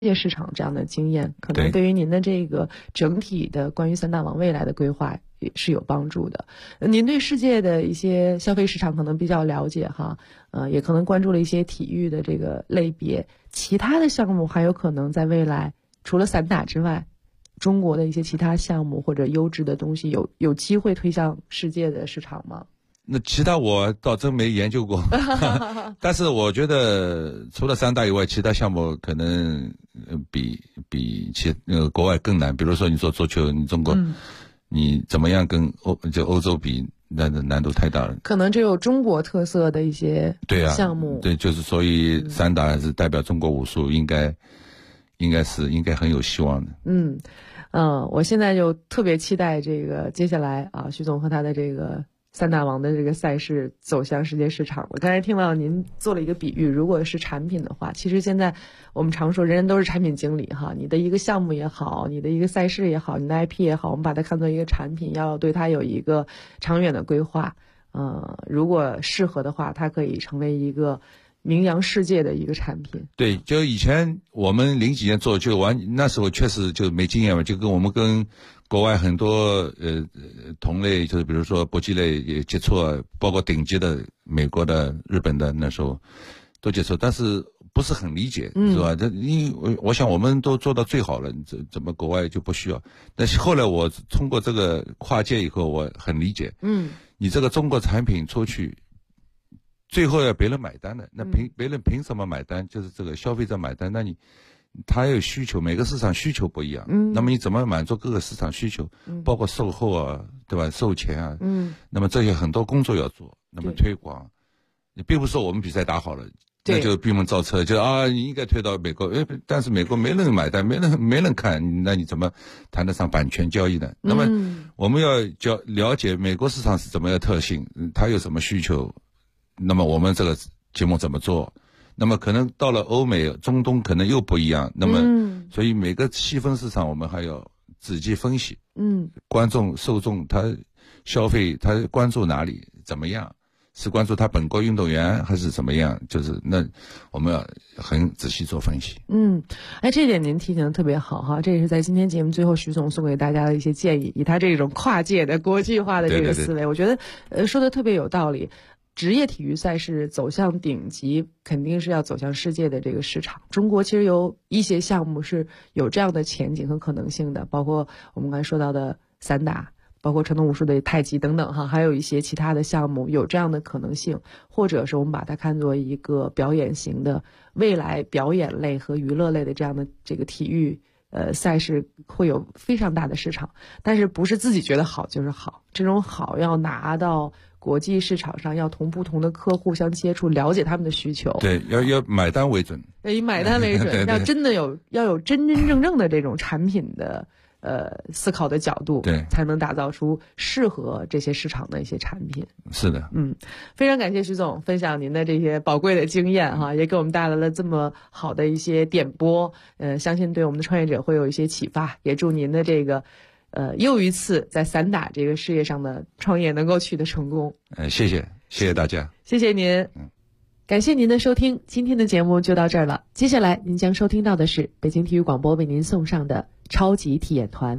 界市场这样的经验，可能对于您的这个整体的关于三大王未来的规划也是有帮助的。您对世界的一些消费市场可能比较了解哈，也可能关注了一些体育的这个类别，其他的项目还有可能在未来除了散打之外，中国的一些其他项目或者优质的东西有机会推向世界的市场吗？ 那其他我倒真没研究过但是我觉得除了三大以外，其他项目可能比国外更难。比如说你做足球，你中国你怎么样跟欧洲比，那难度太大了。可能只有中国特色的一些项目。对，就是所以三大还是代表中国武术，应该很有希望的。我现在就特别期待这个接下来徐总和他的这个三大王的这个赛事走向世界市场。我刚才听到您做了一个比喻，如果是产品的话，其实现在我们常说人人都是产品经理哈，你的一个项目也好，你的一个赛事也好，你的 IP 也好，我们把它看作一个产品，要对它有一个长远的规划。如果适合的话，它可以成为一个名扬世界的一个产品。对，就以前我们00几年做那时候确实就没经验嘛，就跟我们跟国外很多同类，就是比如说搏击类也接触，包括顶级的美国的、日本的，那时候都接触，但是不是很理解，是吧？因为我想我们都做到最好了，怎么国外就不需要？但是后来我通过这个跨界以后，我很理解。你这个中国产品出去，最后要别人买单的，那别人凭什么买单？就是这个消费者买单，那他有需求，每个市场需求不一样。那么你怎么满足各个市场需求？包括售后啊，对吧？售前啊，那么这些很多工作要做。那么推广，你并不是说我们比赛打好了，那就闭门造车，就你应该推到美国，但是美国没人买单，没人看，那你怎么谈得上版权交易呢？那么我们要了解美国市场是怎么样的特性，它有什么需求，那么我们这个节目怎么做？那么可能到了欧美、中东可能又不一样。那么，所以每个细分市场我们还要仔细分析。观众、受众他消费他关注哪里，怎么样？是关注他本国运动员还是怎么样？就是那我们要很仔细做分析。这点您提醒的特别好哈，这也是在今天节目最后徐总送给大家的一些建议，以他这种跨界的国际化的这个思维，我觉得说的特别有道理。职业体育赛事走向顶级，肯定是要走向世界的这个市场。中国其实有一些项目是有这样的前景和可能性的，包括我们刚才说到的散打，包括传统武术的太极等等哈，还有一些其他的项目有这样的可能性，或者是我们把它看作一个表演型的未来表演类和娱乐类的这样的这个体育赛事会有非常大的市场。但是不是自己觉得好就是好，这种好要拿到国际市场上，要同不同的客户相接触，了解他们的需求。对，要买单为准。以买单为准，要真的要有真正的这种产品的思考的角度，对，才能打造出适合这些市场的一些产品。是的。非常感谢徐总分享您的这些宝贵的经验哈，也给我们带来了这么好的一些点拨，相信对我们的创业者会有一些启发，也祝您的这个又一次在散打这个事业上的创业能够取得成功。谢谢大家。谢谢您。感谢您的收听，今天的节目就到这儿了。接下来您将收听到的是北京体育广播为您送上的超级体验团。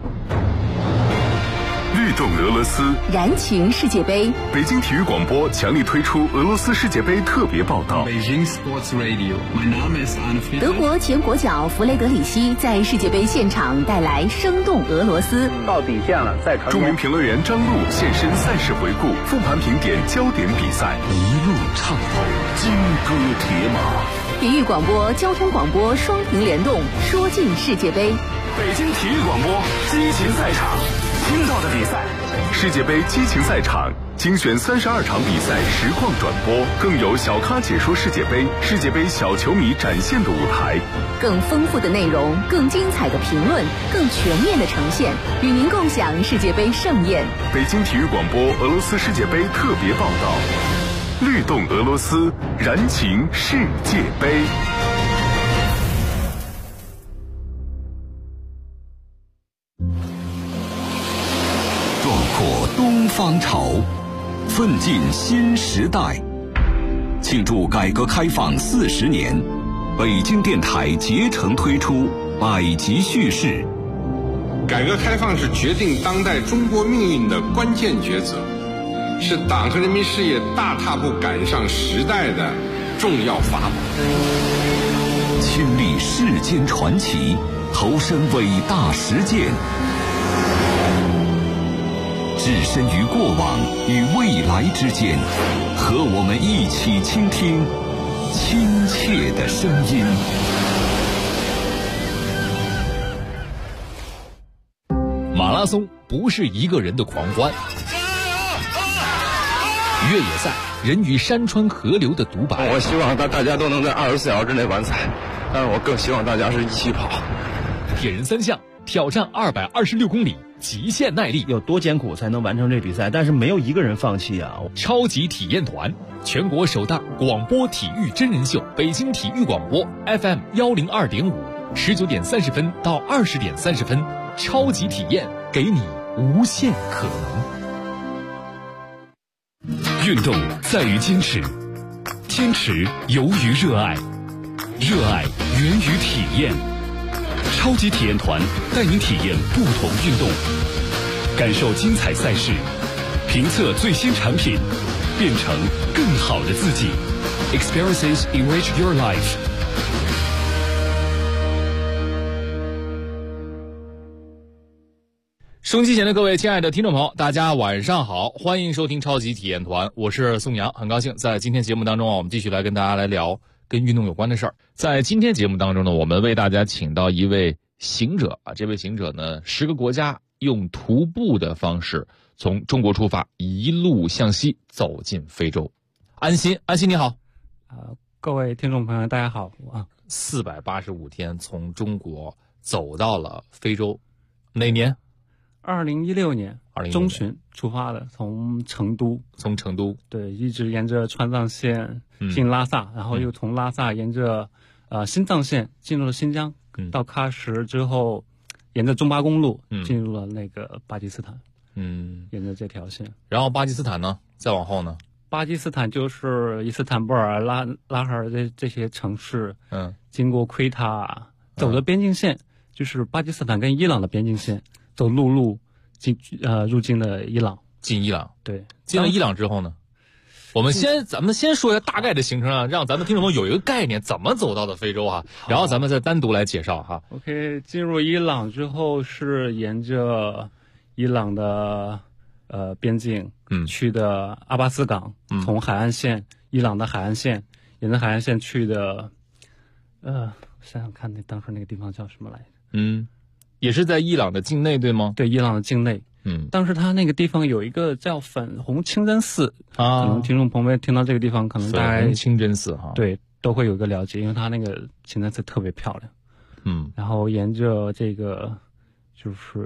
律动俄罗斯， 燃情世界杯。 北京体育广播强力推出俄罗斯世界杯特别报道。 德国前国脚弗雷德里希在世界杯现场带来生动俄罗斯。 到底线了，再传。 著名评论员张璐现身赛事回顾，复盘评点焦点比赛，一路畅通，金戈铁马。 体育广播、交通广播双屏联动，说尽世界杯。 北京体育广播激情赛场，听到的比赛，世界杯激情赛场精选32场比赛实况转播，更有小咖解说世界杯，世界杯小球迷展现的舞台， 更丰富的内容，更精彩的评论，更全面的呈现，与您共享世界杯盛宴。 北京体育广播俄罗斯世界杯特别报道，律动俄罗斯，燃情世界杯。 东方潮，奋进新时代。庆祝改革开放40年， 北京电台竭诚推出百集叙事。 改革开放是决定当代中国命运的关键抉择，是党和人民事业大踏步赶上时代的重要法宝。 亲历世间传奇，投身伟大实践，置身于过往与未来之间，和我们一起倾听亲切的声音。 马拉松不是一个人的狂欢，越野赛人与山川河流的独白。 我希望大家都能在24小时之内完赛，但是我更希望大家是一起跑。 铁人三项挑战226公里，极限耐力， 有多艰苦才能完成这比赛？但是没有一个人放弃啊！ 超级体验团，全国首档广播体育真人秀，北京体育广播 FM 102.5，19点30分到20点30分，超级体验，给你无限可能。运动在于坚持，坚持由于热爱，热爱源于体验。超级体验团带您体验不同运动，感受精彩赛事，评测最新产品，变成更好的自己。Experiences enrich your life。收音机前的各位亲爱的听众朋友，大家晚上好，欢迎收听超级体验团，我是宋阳，很高兴在今天节目当中我们继续来跟大家来聊跟运动有关的事儿。在今天节目当中呢，我们为大家请到一位行者啊，这位行者呢，10个国家用徒步的方式从中国出发，一路向西走进非洲。安心你好。 各位听众朋友大家好啊 ！485天从中国走到了非洲，哪年 ？2016年中旬出发的，从成都，对，一直沿着川藏线进拉萨，然后又从拉萨沿着新藏线进入了新疆，到喀什之后，沿着中巴公路进入了那个巴基斯坦，沿着这条线。 然后巴基斯坦呢，再往后呢？ 巴基斯坦就是伊斯坦布尔、拉哈尔这些城市，经过奎塔，走的边境线就是巴基斯坦跟伊朗的边境线。走陆路入境了伊朗， 进伊朗， 对， 进了伊朗之后呢，咱们先说一下大概的行程啊，让咱们听众朋友有一个概念，怎么走到的非洲啊，然后咱们再单独来介绍哈。 OK， 进入伊朗之后是沿着伊朗的边境，去的阿巴斯港，从海岸线，伊朗的海岸线，沿着海岸线去的，想想看当时那个地方叫什么来着？ 也是在伊朗的境内，对吗？ 对，伊朗的境内。当时他那个地方有一个叫粉红清真寺啊，可能听众朋友们听到这个地方，可能大概粉红清真寺哈， 对，都会有一个了解，因为他那个清真寺特别漂亮。然后沿着这个就是，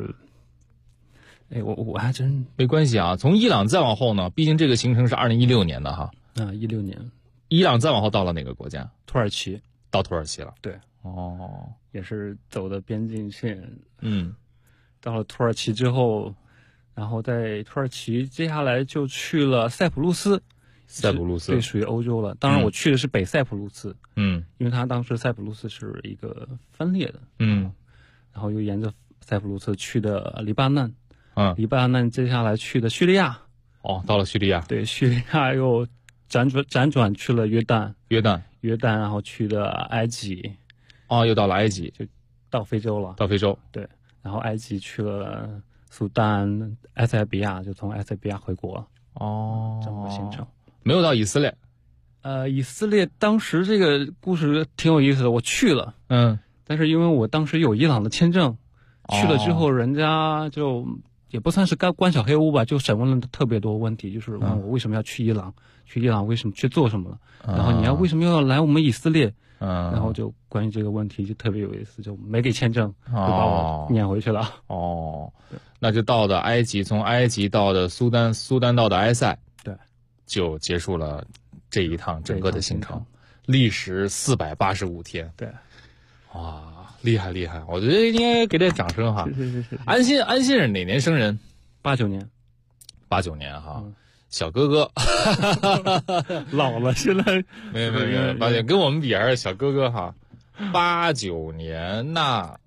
我还真没关系啊。从伊朗再往后呢，毕竟这个行程是2016年的哈。 16年， 伊朗再往后到了哪个国家？ 土耳其， 到土耳其了。 对。也是走的边境线，到了土耳其之后，然后在土耳其接下来就去了塞浦路斯，对，属于欧洲了。当然我去的是北塞浦路斯，因为他当时塞浦路斯是一个分裂的，然后又沿着塞浦路斯去的黎巴嫩，黎巴嫩接下来去的叙利亚， 到了叙利亚， 对，叙利亚又辗转去了约旦，然后去的埃及。 又到了埃及， 就到非洲了。对，然后埃及去了苏丹、埃塞比亚，就从埃塞比亚回国了。这么个行程。 没有到以色列。 以色列当时这个故事挺有意思的，我去了，但是因为我当时有伊朗的签证，去了之后人家就也不算是关小黑屋吧，就审问了特别多问题，就是问我为什么要去伊朗，去伊朗为什么去做什么了，然后你要为什么要来我们以色列？然后就关于这个问题就特别有意思，就没给签证，就把我撵回去了。 那就到的埃及，从埃及到的苏丹，苏丹到的埃塞， 对， 就结束了这一趟整个的行程，历时485天。 对， 哇，厉害！我觉得应该给点掌声哈。 是。 安心是哪年生人？ 89年。 89年哈。 小哥哥， 老了，现在没有，8跟我们比还是小哥哥哈。89年，那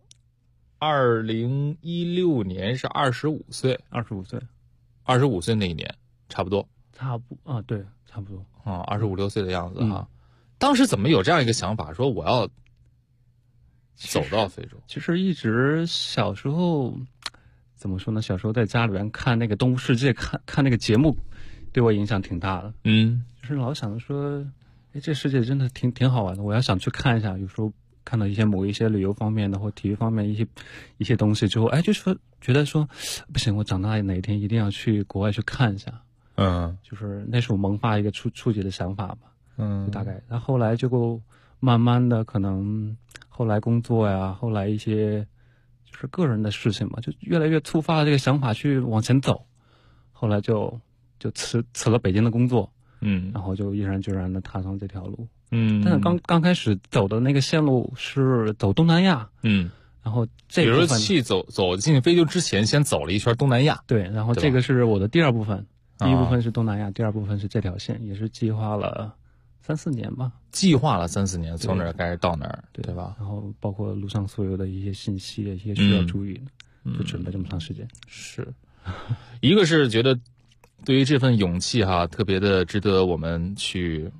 2016年是25岁，25岁那一年，差不多对，差不多啊，25、26岁的样子哈。当时怎么有这样一个想法，说我要走到非洲？ 其实一直小时候怎么说呢？小时候在家里边看那个《动物世界》，看那个节目，对我影响挺大的。就是老想着说，这世界真的挺好玩的，我要想去看一下。有时候看到某一些旅游方面的或体育方面一些东西之后，就说觉得说不行，我长大哪一天一定要去国外去看一下。就是那是我萌发一个初级的想法吧。就大概，然后后来就慢慢的，可能后来工作呀，后来一些就是个人的事情嘛，就越来越触发了这个想法去往前走。后来就辞了北京的工作，然后就毅然决然的踏上这条路。但是刚开始走的那个线路是走东南亚，然后这个部分比如说走进非洲之前，先走了一圈东南亚， 对，然后这个是我的第二部分，第一部分是东南亚，第二部分是这条线，也是计划了3-4年吧， 计划了3-4年，从哪儿开始到哪儿，对吧？ 然后包括路上所有的一些信息，一些需要注意的，就准备这么长时间。 是，一个是觉得对于这份勇气哈，特别的值得我们去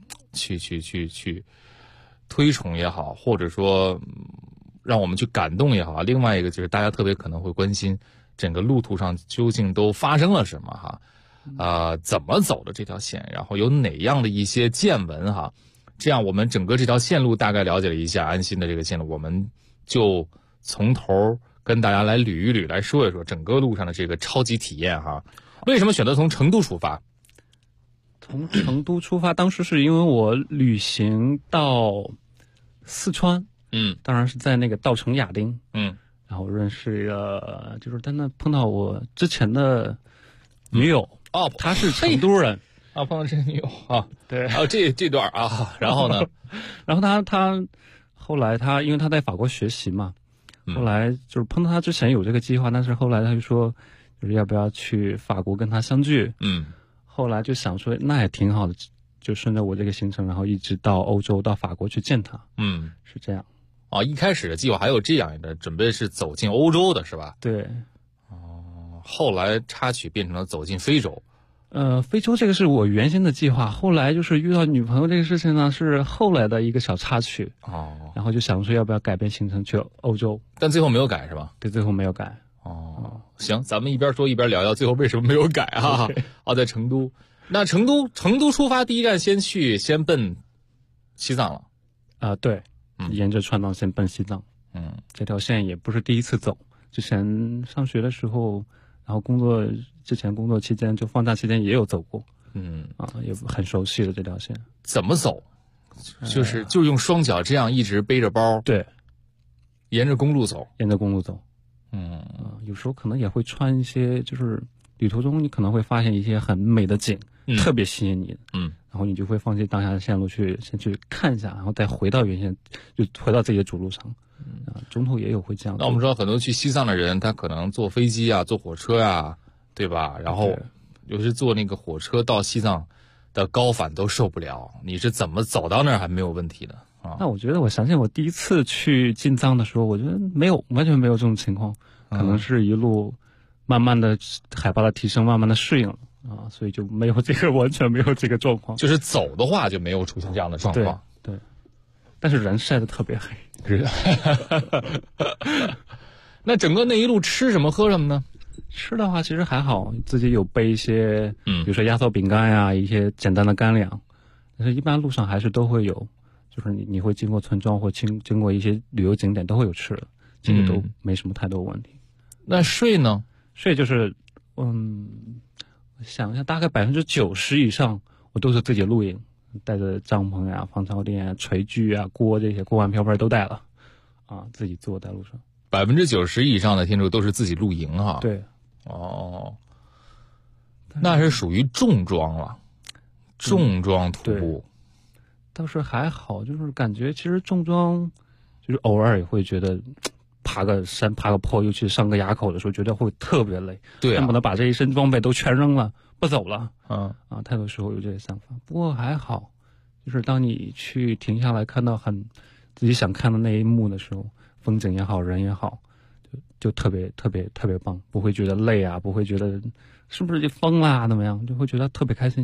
推崇也好，或者说让我们去感动也好。另外一个就是大家特别可能会关心整个路途上究竟都发生了什么哈。怎么走的这条线，然后有哪样的一些见闻哈，这样我们整个这条线路大概了解了一下安心的这个线路，我们就从头跟大家来捋一捋，来说一说整个路上的这个超级体验哈。为什么选择从成都出发？ 从成都出发，当时是因为我旅行到四川，当然是在那个稻城亚丁，然后认识一个，就是在那碰到我之前的女友。他是成都人碰到这女友啊， 对， 这段啊，然后呢， 然后他后来因为他在法国学习嘛，后来就是碰到他之前有这个计划，但是后来他就说，就是要不要去法国跟他相聚，后来就想说那也挺好的，就顺着我这个行程，然后一直到欧洲到法国去见他，是这样。 一开始的计划还有这样的准备是走进欧洲的是吧？ 对。 后来插曲变成了走进非洲。 非洲这个是我原先的计划，后来就是遇到女朋友这个事情呢，是后来的一个小插曲。然后就想说要不要改变行程去欧洲， 但最后没有改是吧？ 对，最后没有改。 行，咱们一边说一边聊聊最后为什么没有改啊？在成都，那成都出发第一站先奔西藏了。 对，沿着川藏线奔西藏。这条线也不是第一次走，之前上学的时候。然后之前工作期间就放假期间也有走过，也很熟悉的这条线。 怎么走？就是用双脚这样一直背着包， 对， 沿着公路走。 有时候可能也会穿一些，就是旅途中你可能会发现一些很美的景，特别吸引你，然后你就会放弃当下的线路先去看一下，然后再回到原先，就回到自己的主路上。中途也有会这样。 那我们说很多去西藏的人，他可能坐飞机啊，坐火车啊，对吧？然后尤其是坐那个火车到西藏的高反都受不了。你是怎么走到那儿还没有问题的啊？ 那我觉得，我想起我第一次去进藏的时候，我觉得完全没有这种情况，可能是一路慢慢的海拔的提升，慢慢的适应了所以就没有完全没有这个状况。 就是走的话就没有出现这样的状况。 对，但是人晒得特别黑。 那整个那一路吃什么喝什么呢？ 吃的话其实还好，自己有备一些，比如说压缩饼干呀，一些简单的干粮。但是一般路上还是都会有，就是你会经过村庄或经过一些旅游景点都会有吃的，这个都没什么太多问题。 那睡呢？ 睡就是我想一下，大概90%以上我都是自己露营。带着帐篷呀、防潮垫、炊具啊、锅这些锅碗瓢盆都带了，自己做在路上。 90%以上的听众都是自己露营哈。 对， 那是属于重装了，重装徒步。 倒是还好，就是感觉其实重装，就是偶尔也会觉得爬个山、爬个坡，尤其是上个垭口的时候，觉得会特别累。 对， 恨不得把这一身装备都全扔了， 不走了。太多时候有这个想法。不过还好，就是当你去停下来看到自己想看的那一幕的时候，风景也好，人也好，就特别特别特别棒，不会觉得累啊，不会觉得是不是就疯啦怎么样，就会觉得特别开心。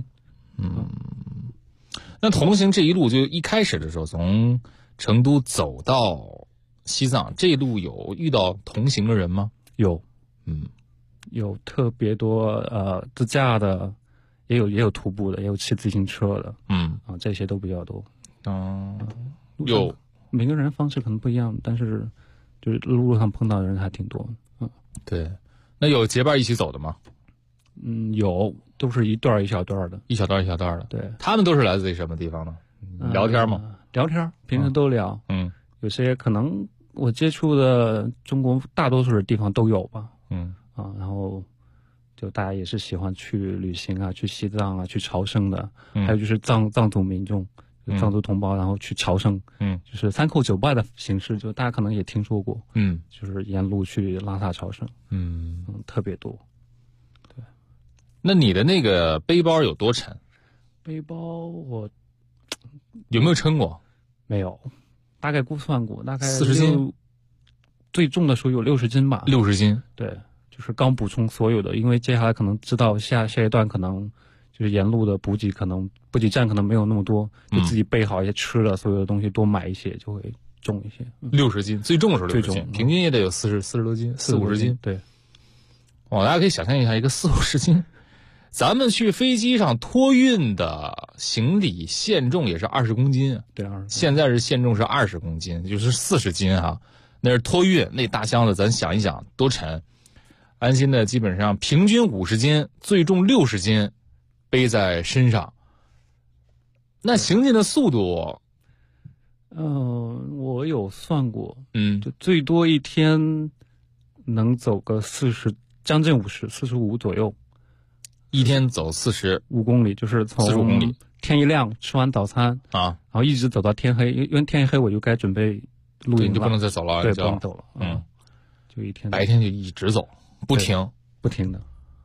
那同行这一路就一开始的时候，从成都走到西藏，这一路有遇到同行的人吗？ 有，有特别多自驾的，也有徒步的，也有骑自行车的，这些都比较多。 有每个人方式可能不一样，但是就是路上碰到的人还挺多。 对。那有结伴一起走的吗？ 有，都是一段一小段的， 一小段一小段的。 对， 他们都是来自于什么地方呢？聊天吗？ 聊天，平时都聊。有些可能我接触的中国大多数的地方都有吧。然后就大家也是喜欢去旅行啊，去西藏啊，去朝圣的。还有就是藏族民众，藏族同胞，然后去朝圣。就是三叩九拜的形式，就大家可能也听说过。就是沿路去拉萨朝圣。特别多。 那你的那个背包有多沉？ 背包我有没有称过？ 没有，大概估算过，大概 40斤， 最重的时候有60斤吧。 60斤， 对，就是刚补充所有的，因为接下来可能知道下一段可能就是沿路的补给，可能补给站可能没有那么多，就自己备好一些吃的，所有的东西多买一些就会重一些。 60斤，最重的时候60斤，平均也得有40多斤，40、50斤。 对， 大家可以想象一下，一个40、50斤。咱们去飞机上托运的行李限重也是20公斤， 对，20。 现在是限重是20公斤，就是40斤哈。那是托运，那大箱子咱想一想多沉。安心的基本上平均50斤，最重60斤，背在身上。那行进的速度， 我有算过，就最多一天能走个40，将近50， 45左右。 一天走45 公里，就是从 45公里， 天一亮吃完早餐然后一直走到天黑，因为天一黑我就该准备露营了， 你就不能再走了， 对，不能走了，就一天白天就一直走，不停的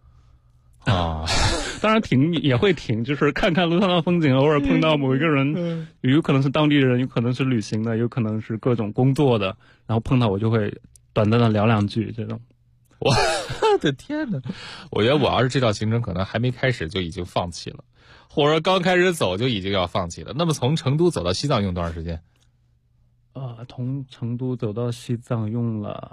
当然停也会停，就是看看路上的风景，偶尔碰到某一个人，有可能是当地人，有可能是旅行的，有可能是各种工作的，然后碰到我就会短暂的聊两句这种。 我的天哪！我觉得我要是这条行程可能还没开始就已经放弃了，或者刚开始走就已经要放弃了。那么从成都走到西藏用多长时间？ 从成都走到西藏用了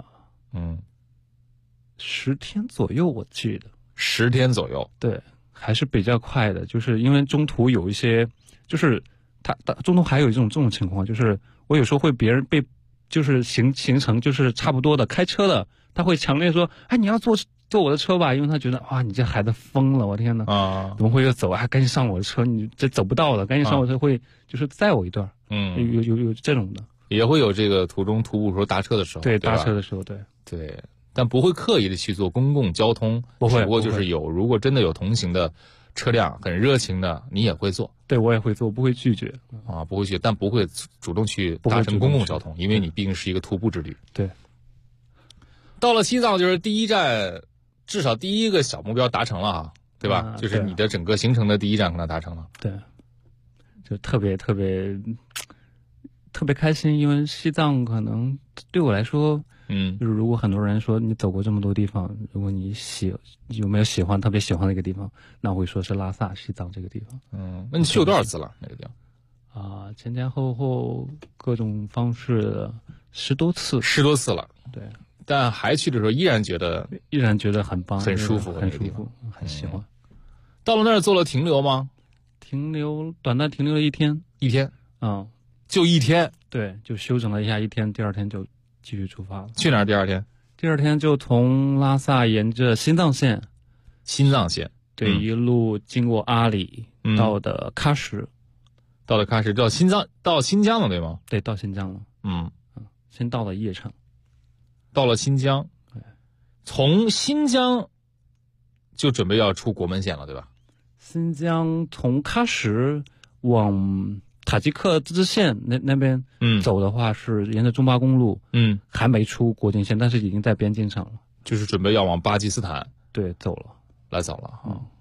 10天左右，我记得 10天左右。 对，还是比较快的，就是因为中途有一些，就是它中途还有这种情况，就是我有时候会别人被就是行程就是差不多的开车的。他会强烈说：“哎，你要坐我的车吧，因为他觉得哇，你这孩子疯了，我天哪怎么会又走？赶紧上我的车，你这走不到了，赶紧上我的车，会就是载我一段。有这种的， 也会有这个途中徒步时候搭车的时候， 对，搭车的时候， 对，但不会刻意的去做公共交通， 不会。 不过就是如果真的有同行的车辆很热情的，你也会坐。 对，我也会坐，不会拒绝不会拒绝，但不会主动去搭乘公共交通，因为你毕竟是一个徒步之旅。 对。 到了西藏，就是第一站，至少第一个小目标达成了对吧？就是你的整个行程的第一站可能达成了。 对，就特别特别特别开心，因为西藏可能对我来说，就是如果很多人说你走过这么多地方，如果你有没有特别喜欢的一个地方，那我会说是拉萨西藏这个地方。 那你去过多少次了？那个地方？前前后后各种方式10多次 ，10多次了。 对。 但还去的时候依然觉得很棒， 很舒服， 很舒服，很喜欢。 到了那儿做了停留吗？ 短暂停留了1天。 1天？就1天？ 对，就休整了一下1天，第二天就继续出发了。 去哪儿？第二天？ 第二天就从拉萨沿着新藏线，对，一路经过阿里，到的喀什， 到新疆了，对吗？ 对，到新疆了。先到了叶城。 到了新疆，从新疆就准备要出国门线了，对吧？ 新疆从喀什往塔吉克自治县那边走的话，是沿着中巴公路，还没出国境线，但是已经在边境上了， 就是准备要往巴基斯坦对走了。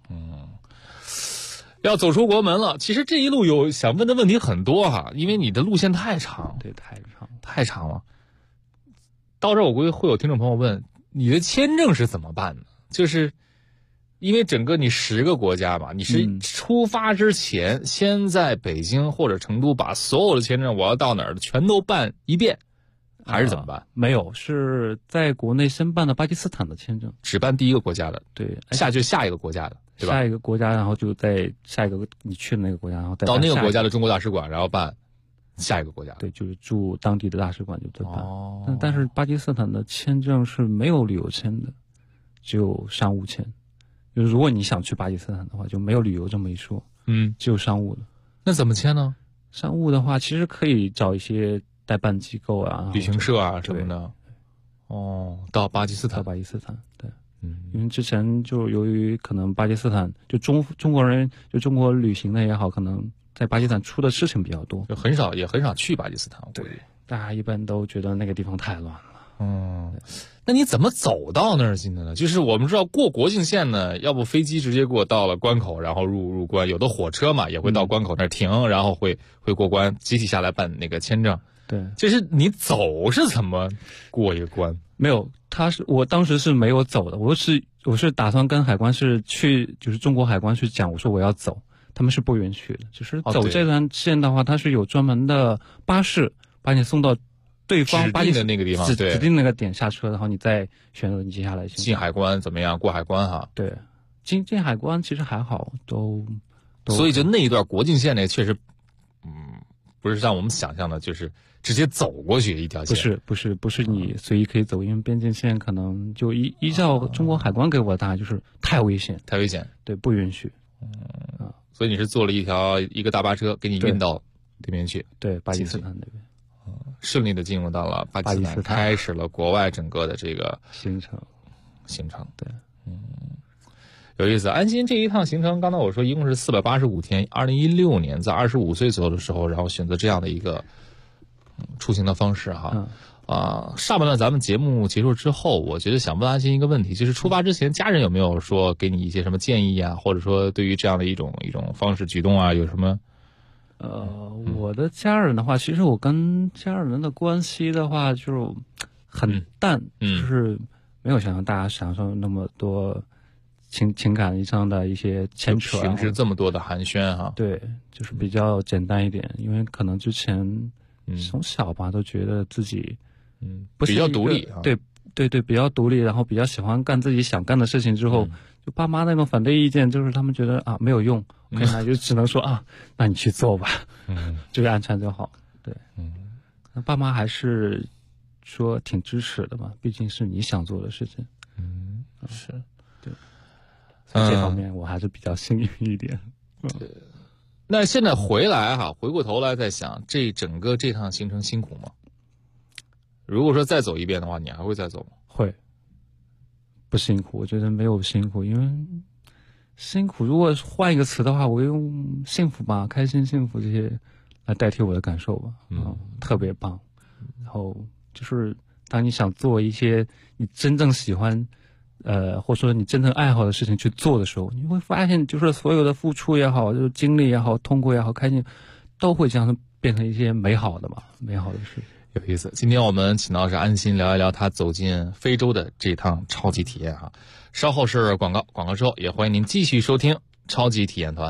要走出国门了。其实这一路有想问的问题很多哈，因为你的路线太长， 对， 太长了。到这儿我估计会有听众朋友问，你的签证是怎么办的？就是因为整个你10个国家嘛，你是出发之前先在北京或者成都把所有的签证我要到哪儿全都办一遍，还是怎么办？ 没有，是在国内申办的巴基斯坦的签证， 只办第一个国家的， 对， 下一个国家的，对吧？ 下一个国家，然后就在下一个你去的那个国家，然后再到那个国家的中国大使馆，然后办下一个国家， 对，就是驻当地的大使馆就办。但是巴基斯坦的签证是没有旅游签的，只有商务签。就是如果你想去巴基斯坦的话，就没有旅游这么一说，只有商务的。 那怎么签呢？ 商务的话，其实可以找一些代办机构啊、 旅行社啊什么的。到巴基斯坦， 对，因为之前就由于可能巴基斯坦就中国人就中国旅行的也好，可能在巴基斯坦出的事情比较多， 就也很少去巴基斯坦。 对，大家一般都觉得那个地方太乱了。 那你怎么走到那儿去的呢？就是我们知道过国境线呢，要不飞机直接过到了关口，然后入关；有的火车嘛也会到关口那儿停，然后会过关，集体下来办那个签证。 对， 就是你走是怎么过一个关？ 没有，我当时是没有走的，我是打算跟海关就是中国海关去讲，我说我要走，他们是不允许的。就是走这段线的话，它是有专门的巴士把你送到对方巴基的那个地方， 指定那个点下车，然后你再选择你接下来进海关怎么样？过海关哈？ 对，进海关其实还好，都。 所以就那一段国境线呢，确实，不是像我们想象的，就是直接走过去一条线。 不是你随意可以走，因为边境线可能就依照中国海关给我的答案就是太危险，对，不允许。 所以你是坐了一个大巴车给你运到那边去， 对，巴基斯坦那边。 顺利的进入到了巴基斯坦，开始了国外整个的这个行程。 对，有意思。安心这一趟行程，刚才我说一共是485天。2016年在25岁左右的时候，然后选择这样的一个出行的方式哈。上半段咱们节目结束之后，我觉得想问安心一个问题，就是出发之前，家人有没有说给你一些什么建议啊，或者说对于这样的一种方式举动啊，有什么？ 我的家人的话，其实我跟家人的关系的话就很淡，就是没有像大家想象那么多情感上的一些牵扯， 平时这么多的寒暄哈。 对，就是比较简单一点，因为可能之前从小吧都觉得自己比较独立， 对，比较独立，然后比较喜欢干自己想干的事情之后，就爸妈那种反对意见，就是他们觉得没有用。那就只能说那你去做吧，就是按传就好。对，那爸妈还是说挺支持的嘛，毕竟是你想做的事情。 是， 对，这方面我还是比较幸运一点。 那现在回过头来再想，这趟行程辛苦吗？如果说再走一遍的话，你还会再走吗？ 会，不辛苦，我觉得没有辛苦，因为。辛苦，如果换一个词的话，我用幸福吧，开心、幸福这些来代替我的感受吧。特别棒。然后就是当你想做一些你真正喜欢，或者说你真正爱好的事情去做的时候，你会发现，就是所有的付出也好，就是经历也好，痛苦也好，开心，都会这样变成一些美好的事情。 有意思。今天我们请到是安心聊一聊他走进非洲的这趟超级体验哈。稍后是广告之后，也欢迎您继续收听超级体验团。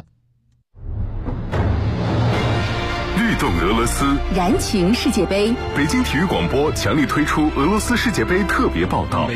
律动俄罗斯， 燃情世界杯。 北京体育广播强力推出俄罗斯世界杯特别报道。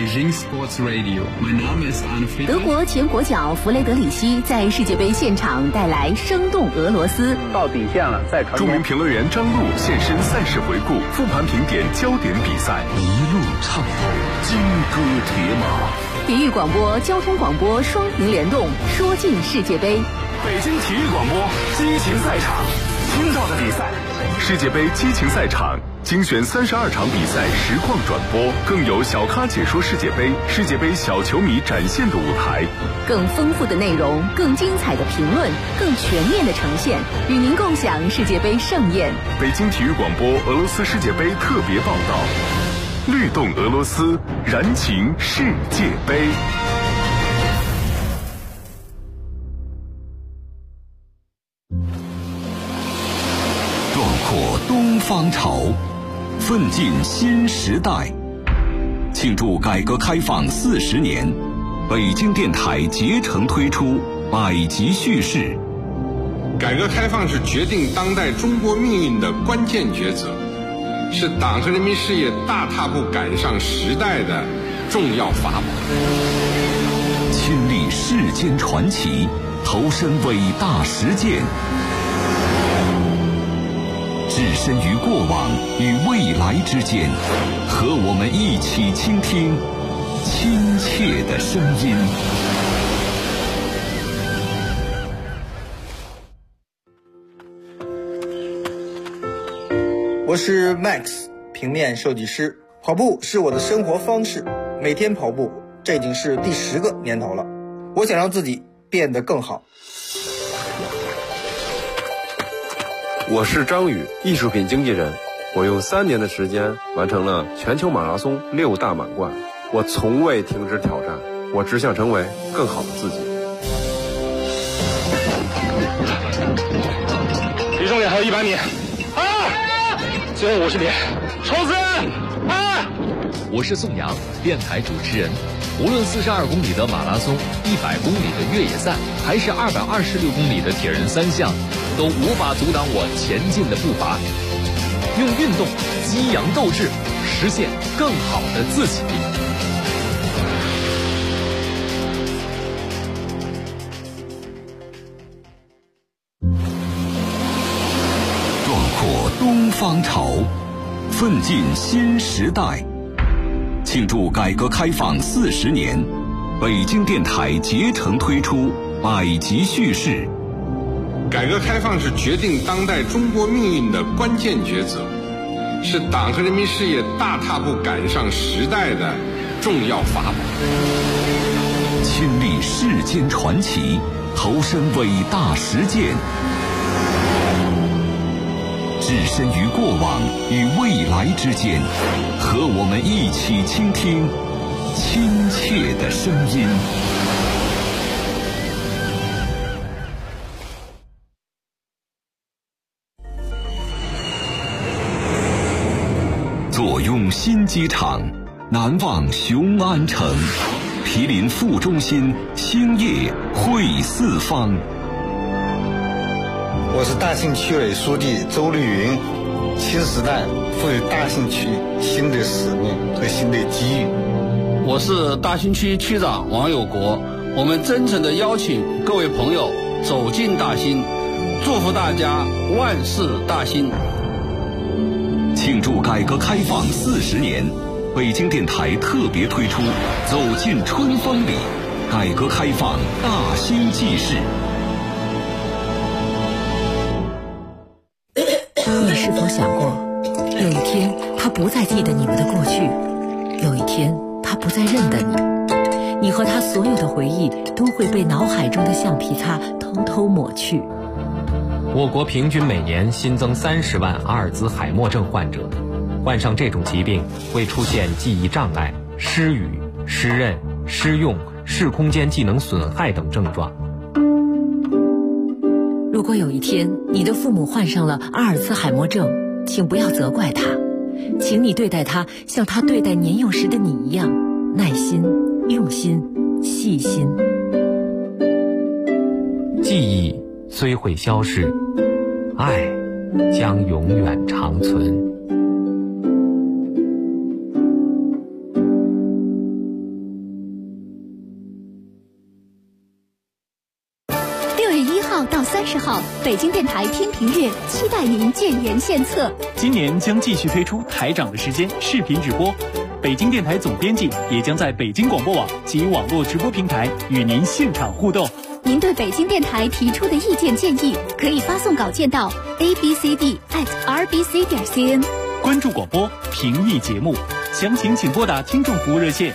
德国前国脚弗雷德里希在世界杯现场带来生动俄罗斯。 到底线了，再传。 著名评论员张璐现身赛事回顾，复盘评点焦点比赛，一路畅跑，金戈铁马。 体育广播、交通广播双屏联动，说尽世界杯。 北京体育广播激情赛场，听到的比赛，世界杯激情赛场精选32场比赛实况转播，更有小咖解说世界杯，世界杯小球迷展现的舞台， 更丰富的内容，更精彩的评论，更全面的呈现，与您共享世界杯盛宴。 北京体育广播俄罗斯世界杯特别报道。律动俄罗斯，燃情世界杯。 方潮，奋进新时代。庆祝改革开放40年，北京电台竭诚推出百集叙事。 改革开放是决定当代中国命运的关键抉择，是党和人民事业大踏步赶上时代的重要法宝。 亲历世间传奇，投身伟大实践，置身于过往与未来之间，和我们一起倾听亲切的声音。 我是 Max， 平面设计师。跑步是我的生活方式，每天跑步，这已经是第10个年头了。我想让自己变得更好。 我是张宇，艺术品经纪人。我用3年的时间完成了全球马拉松6大满贯。我从未停止挑战，我只想成为更好的自己。 离终点还有100米，最后50米，冲刺！ 我是宋阳，电台主持人。无论42公里的马拉松、100公里的越野赛，还是226公里的铁人3项，都无法阻挡我前进的步伐。用运动激扬斗志，实现更好的自己。 壮阔东方潮，奋进新时代。庆祝改革开放40年，北京电台竭诚推出百集叙事。 改革开放是决定当代中国命运的关键抉择，是党和人民事业大踏步赶上时代的重要法宝。 亲历世间传奇，投身伟大实践，置身于过往与未来之间，和我们一起倾听亲切的声音。坐拥新机场，难忘雄安城，毗邻副中心，兴业汇四方。 我是大兴区委书记周丽云。新时代赋予大兴区新的使命和新的机遇。 我是大兴区区长王有国。我们真诚地邀请各位朋友走进大兴，祝福大家万事大兴。 庆祝改革开放40年，北京电台特别推出走进春风里，改革开放大兴纪事。 你是否想过，有一天他不再记得你们的过去，有一天他不再认得你，你和他所有的回忆都会被脑海中的橡皮擦偷偷抹去。 我国平均每年新增30万阿尔兹海默症患者，患上这种疾病会出现记忆障碍、失语、失认、失用、视空间技能损害等症状。 如果有一天你的父母患上了阿尔兹海默症，请不要责怪他，请你对待他像他对待年幼时的你一样，耐心、用心、细心。 记忆虽会消逝，爱将永远长存。 到30号，北京电台天平月期待您建言献策。 今年将继续推出台长的时间视频直播，北京电台总编辑也将在北京广播网及网络直播平台与您现场互动。 您对北京电台提出的意见建议，可以发送稿件到 abcd@rbc.cn。 关注广播，评议节目，详情请拨打听众服务热线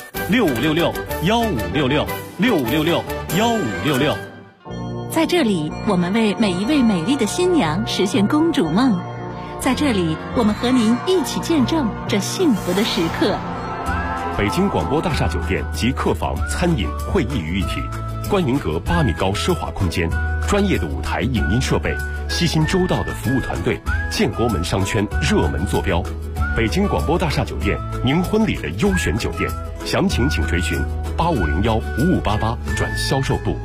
6566-1566，6566-1566。 在这里，我们为每一位美丽的新娘实现公主梦。在这里，我们和您一起见证这幸福的时刻。 北京广播大厦酒店及客房、餐饮、会议于一体， 观云阁8米高奢华空间，专业的舞台影音设备，细心周到的服务团队，建国门商圈热门坐标。北京广播大厦酒店，您婚礼的优选酒店，详情请垂询8501-5588转销售部。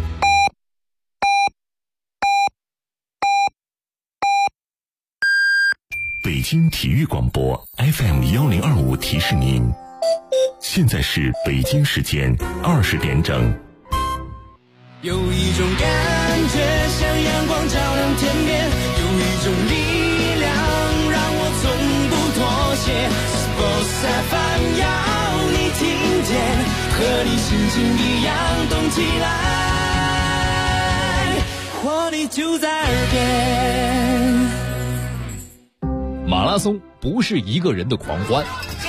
北京体育广播 FM1025提示您，现在是北京时间20点整。 有一种感觉像阳光照亮天边，有一种力量让我从不妥协。Sports FM 要你听见，和你心情一样动起来，活力就在耳边。 马拉松不是一个人的狂欢，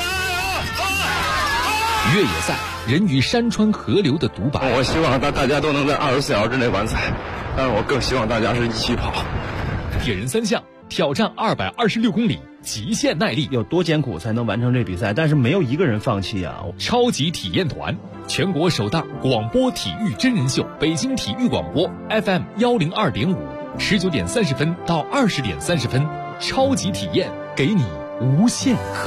越野赛人与山川河流的独白。 我希望大家都能在24小时之内完赛，但是我更希望大家是一起跑。 铁人3项挑战226公里，极限耐力， 有多艰苦才能完成这比赛？但是没有一个人放弃啊！ 超级体验团，全国首档广播体育真人秀，北京体育广播 FM102.5，19点30分到20点30分，超级体验，给你无限可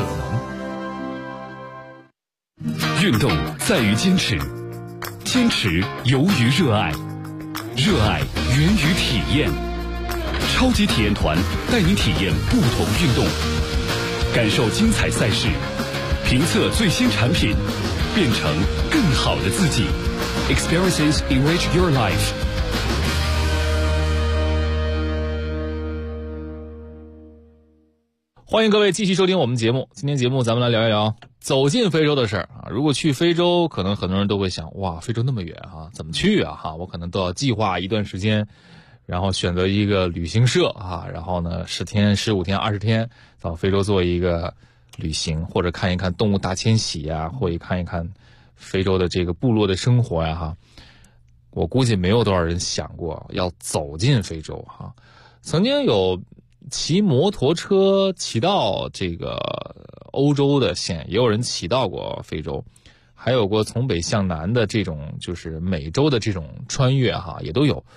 能。 运动在于坚持，坚持由于热爱，热爱源于体验。超级体验团带你体验不同运动，感受精彩赛事，评测最新产品，变成更好的自己。Experiences enrich your life。 欢迎各位继续收听我们节目。今天节目咱们来聊一聊走进非洲的事儿啊。如果去非洲，可能很多人都会想，哇，非洲那么远啊，怎么去啊？哈，我可能都要计划一段时间，然后选择一个旅行社啊，然后呢10天、15天、20天到非洲做一个旅行，或者看一看动物大迁徙呀，或者看一看非洲的这个部落的生活呀，哈。我估计没有多少人想过要走进非洲哈。曾经有骑摩托车骑到这个欧洲的线，也有人骑到过非洲，还有过从北向南的这种就是美洲的这种穿越哈，也都有。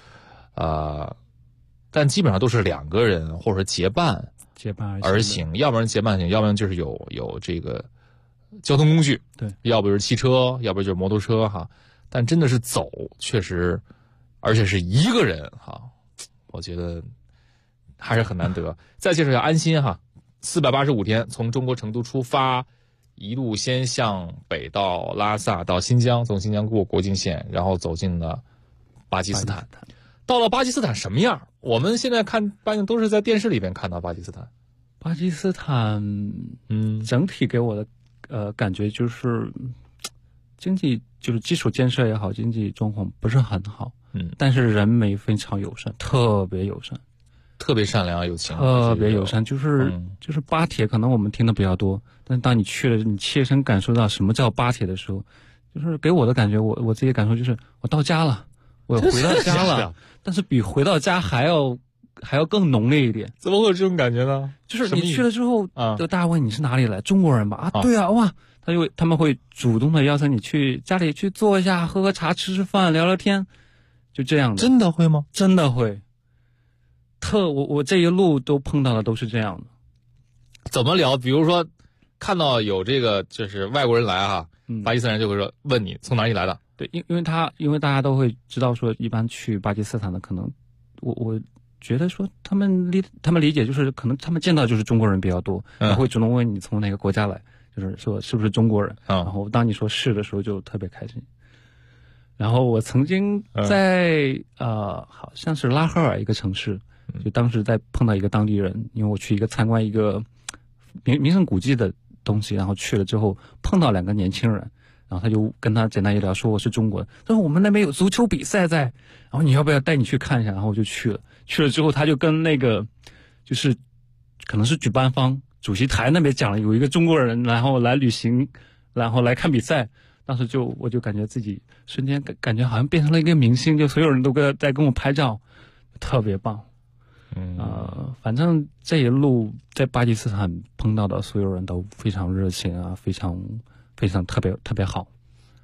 但基本上都是2个人或者说结伴而行，要不然结伴行，要不然就是有这个交通工具， 对， 要不就是汽车，要不就是摩托车哈。但真的是走，确实，而且是一个人哈，我觉得还是很难得。再介绍一下安心哈，485天从中国成都出发，一路先向北到拉萨，到新疆，从新疆过国境线，然后走进了巴基斯坦。到了巴基斯坦什么样？我们现在看都是在电视里边看到巴基斯坦。 巴基斯坦，整体给我的感觉就是经济就是基础建设也好，经济状况不是很好，但是人民非常友善，特别友善， 特别善良有情， 特别友善。就是巴铁可能我们听的比较多，但是当你去了，你切身感受到什么叫巴铁的时候，就是给我的感觉，我自己感受就是我到家了，我回到家了，但是比回到家还要更浓烈一点。 怎么会有这种感觉呢？ 就是你去了之后，就大家问你是哪里来，中国人吧？对啊，哇，他们会主动的邀请你去家里去坐一下，喝喝茶，吃饭，聊聊天，就这样的。 真的会吗？ 真的会。我这一路都碰到的都是这样的。 怎么聊？比如说看到有这个就是外国人来哈，巴基斯坦人就会说问你从哪里来的。 对，因为大家都会知道说，一般去巴基斯坦的可能，我觉得说他们理解就是可能他们见到就是中国人比较多，然后会主动问你从哪个国家来，就是说是不是中国人，然后当你说是的时候就特别开心。然后我曾经在好像是拉赫尔一个城市，就当时在碰到一个当地人，因为我去一个参观一个名胜古迹的东西，然后去了之后碰到2个年轻人，然后他就跟他简单一聊，说我是中国人，他说我们那边有足球比赛在，然后你要不要带你去看一下？然后我就去了之后他就跟那个就是可能是举办方主席台那边讲了有一个中国人然后来旅行，然后来看比赛，当时我就感觉自己瞬间感觉好像变成了一个明星，就所有人都在跟我拍照，特别棒。反正这一路在巴基斯坦碰到的所有人都非常热情啊，非常非常特别好。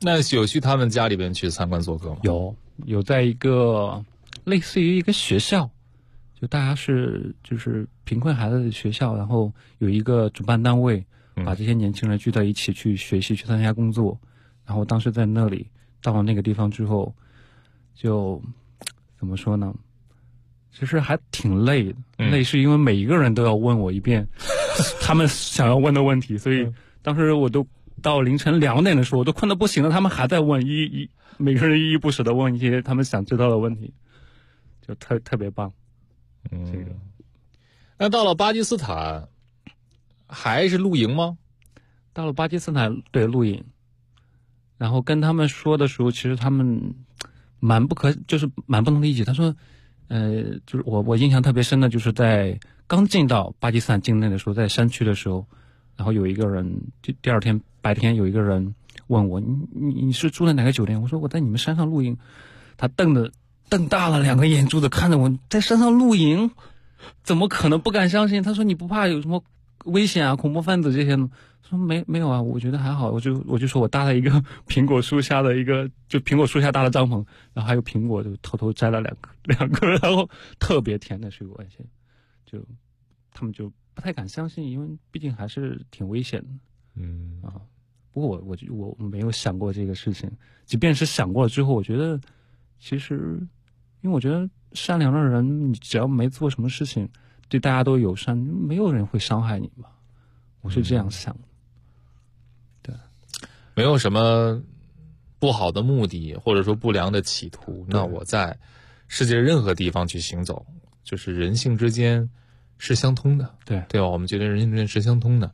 那有去他们家里边去参观做客吗？ 有在一个类似于一个学校，就大家就是贫困孩子的学校，然后有一个主办单位把这些年轻人聚在一起去学习去参加工作，然后当时在那里到了那个地方之后，就怎么说呢？其实还挺累的，累是因为每一个人都要问我一遍他们想要问的问题，所以当时我都到凌晨2点的时候，我都困得不行了，他们还在问，每个人依依不舍的问一些他们想知道的问题，就特别棒。这个。 那到了巴基斯坦，还是露营吗？ 到了巴基斯坦，对，露营。然后跟他们说的时候，其实他们蛮不能理解。他说，就是我印象特别深的，就是在刚进到巴基斯坦境内的时候，在山区的时候，然后有一个人，第二天白天有一个人问我，你是住在哪个酒店？我说我在你们山上露营。他瞪大了2个眼珠子看着我，在山上露营，怎么可能不敢相信？他说你不怕有什么危险啊，恐怖分子这些呢？说没有啊，我觉得还好。我就说我搭了一个苹果树下的就苹果树下搭的帐篷，然后还有苹果，就偷偷摘了两个，然后特别甜的水果，而且就他们就不太敢相信，因为毕竟还是挺危险的。不过我没有想过这个事情，即便是想过了之后，我觉得其实，因为我觉得善良的人，你只要没做什么事情，对大家都友善，没有人会伤害你吧？我是这样想的。对， 没有什么不好的目的，或者说不良的企图。那我在世界任何地方去行走，就是人性之间是相通的，对吧？我们觉得人性之间是相通的。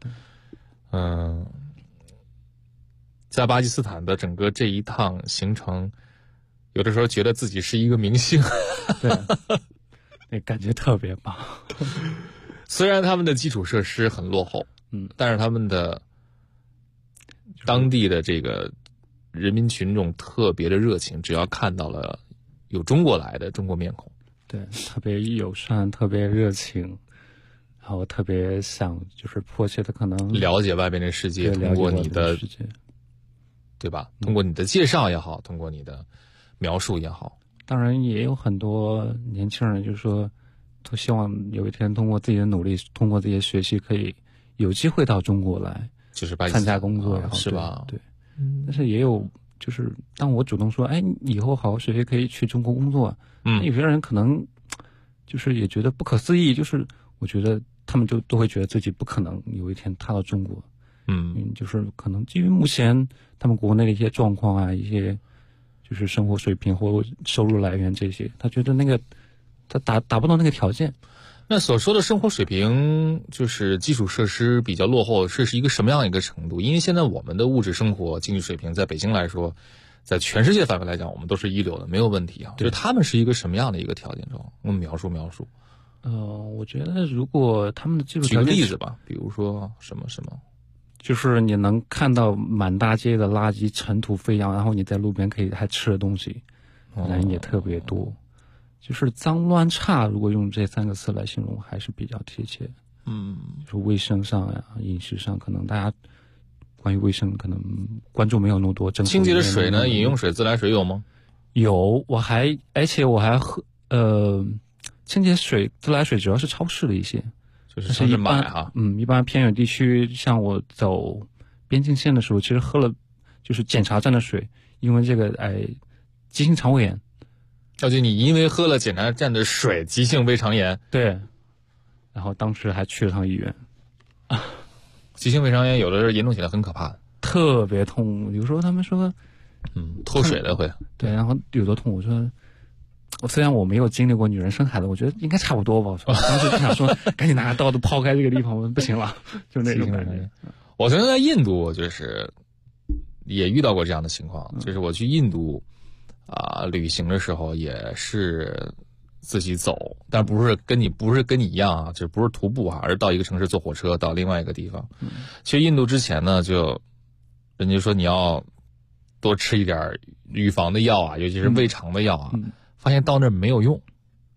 在巴基斯坦的整个这一趟行程，有的时候觉得自己是一个明星， 对，那感觉特别棒。 虽然他们的基础设施很落后，但是他们的当地的这个人民群众特别的热情，只要看到了有中国来的中国面孔， 对，特别友善，特别热情，然后特别想就是迫切的可能了解外边的世界，通过你的世界，对吧？通过你的介绍也好，通过你的描述也好， 当然也有很多年轻人就是说，都希望有一天通过自己的努力，通过自己的学习，可以有机会到中国来， 就是参加工作也好， 是吧？ 对。但是也有就是当我主动说，哎，以后好好学习可以去中国工作，有些人可能就是也觉得不可思议，就是我觉得他们就都会觉得自己不可能有一天踏到中国，就是可能基于目前他们国内的一些状况啊，一些就是生活水平或收入来源这些，他觉得那个他达不到那个条件。 那所说的生活水平就是基础设施比较落后，是一个什么样一个程度？因为现在我们的物质生活经济水平在北京来说，在全世界范围来讲，我们都是一流的，没有问题啊。就是他们是一个什么样的一个条件中？我们描述。 我觉得如果他们的基础条件， 举个例子吧，比如说什么， 就是你能看到满大街的垃圾尘土飞扬，然后你在路边可以还吃的东西，人也特别多。就是脏乱差，如果用这3个字来形容，还是比较贴切。就是卫生上呀、饮食上，可能大家关于卫生可能关注没有那么多。 清洁的水呢？饮用水、自来水有吗？ 有，而且我还喝清洁水、自来水主要是超市的一些， 就是超市买哈。 一般偏远地区，像我走边境线的时候，其实喝了就是检查站的水，因为这个急性肠胃炎。 就你因为喝了检查站的水，急性胃肠炎。 对，然后当时还去了趟医院。 急性胃肠炎有的时候严重起来很可怕， 特别痛。有时候他们说， 脱水的会。 对，然后有的痛。我说，虽然我没有经历过女人生孩子，我觉得应该差不多吧。我当时就想说，赶紧拿个刀子抛开这个地方，我说不行了，就那种感觉。 我曾经在印度就是也遇到过这样的情况，就是我去印度旅行的时候也是自己走，但不是跟你一样啊，就不是徒步啊，而是到一个城市坐火车到另外一个地方。去印度之前呢，就人家说你要多吃一点预防的药啊，尤其是胃肠的药啊，发现到那儿没有用，